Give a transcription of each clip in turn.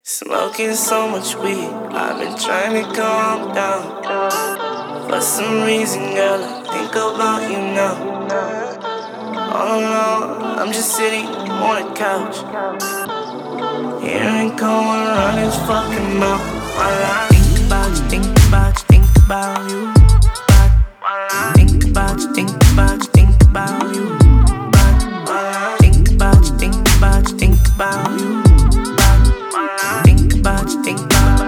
Smoking so much weed, I've been trying to calm down. For some reason, girl, I think about you now. All alone, I'm just sitting on the couch, hearing going around his fucking mouth. While I think about you, think about you, think about you. While I think about you, think about you, think about you. While I think about you, think about you, think about you. Think about you, think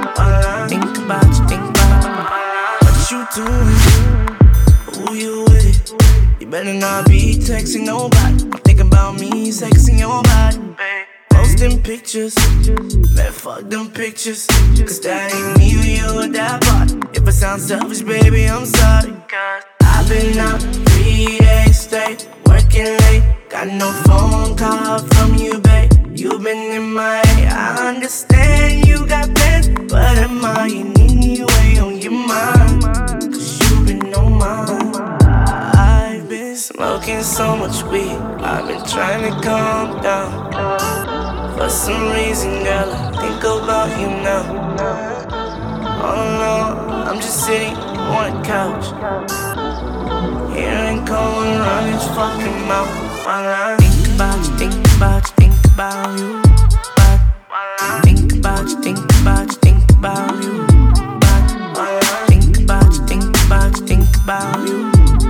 about what you doing, who you with. You better not be texting nobody. I'm thinking about me sexing your body. Posting pictures, man, fuck them pictures. Cause that ain't me when you with that body. If I sound selfish, baby, I'm sorry. Cause I've been out 3 days straight, working late. Got no phone call from you, babe. You been in my head, I understand you got plans, but am I in any way on your mind? Cause you been on mine. I've been smoking so much weed, I've been trying to calm down. For some reason, girl, I think about you now. All alone, I'm just sitting on the couch, hearing going around his fucking mouth. While I think about you, think about you, think about you. Think about you, think about you, think about you. Think about you, think about you, think about you.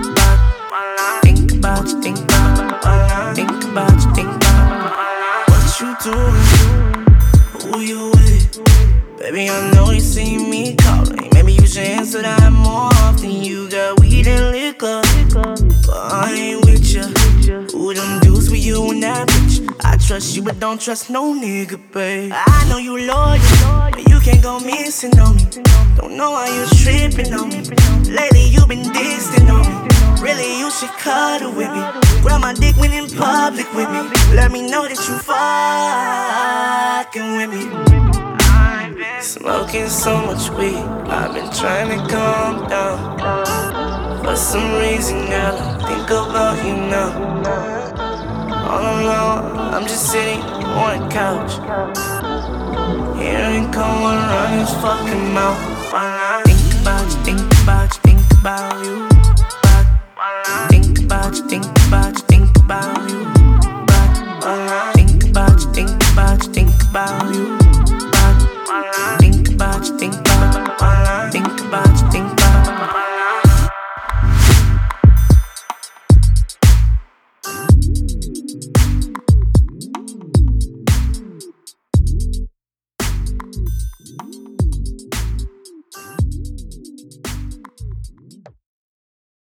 Think about you, think about you, think about you, think about what you doing, who you with. Baby, I know you see me calling. Maybe you should answer that more often. You got weed and liquor, but I ain't with ya. Who them dudes with you in that bitch? I trust you, but don't trust no nigga, babe. I know you loyal, but you can't go missing on me. Don't know why you tripping on me. Lately you been distant on me. Really, you should cuddle with me. Grab my dick when in public with me. Let me know that you fucking with me. I've been smoking so much weed, I've been trying to calm down. For some reason, girl, I think about you now. All alone, I'm just sitting on the couch, hearing going around his fucking mouth. While I think about you, think about you, think about you.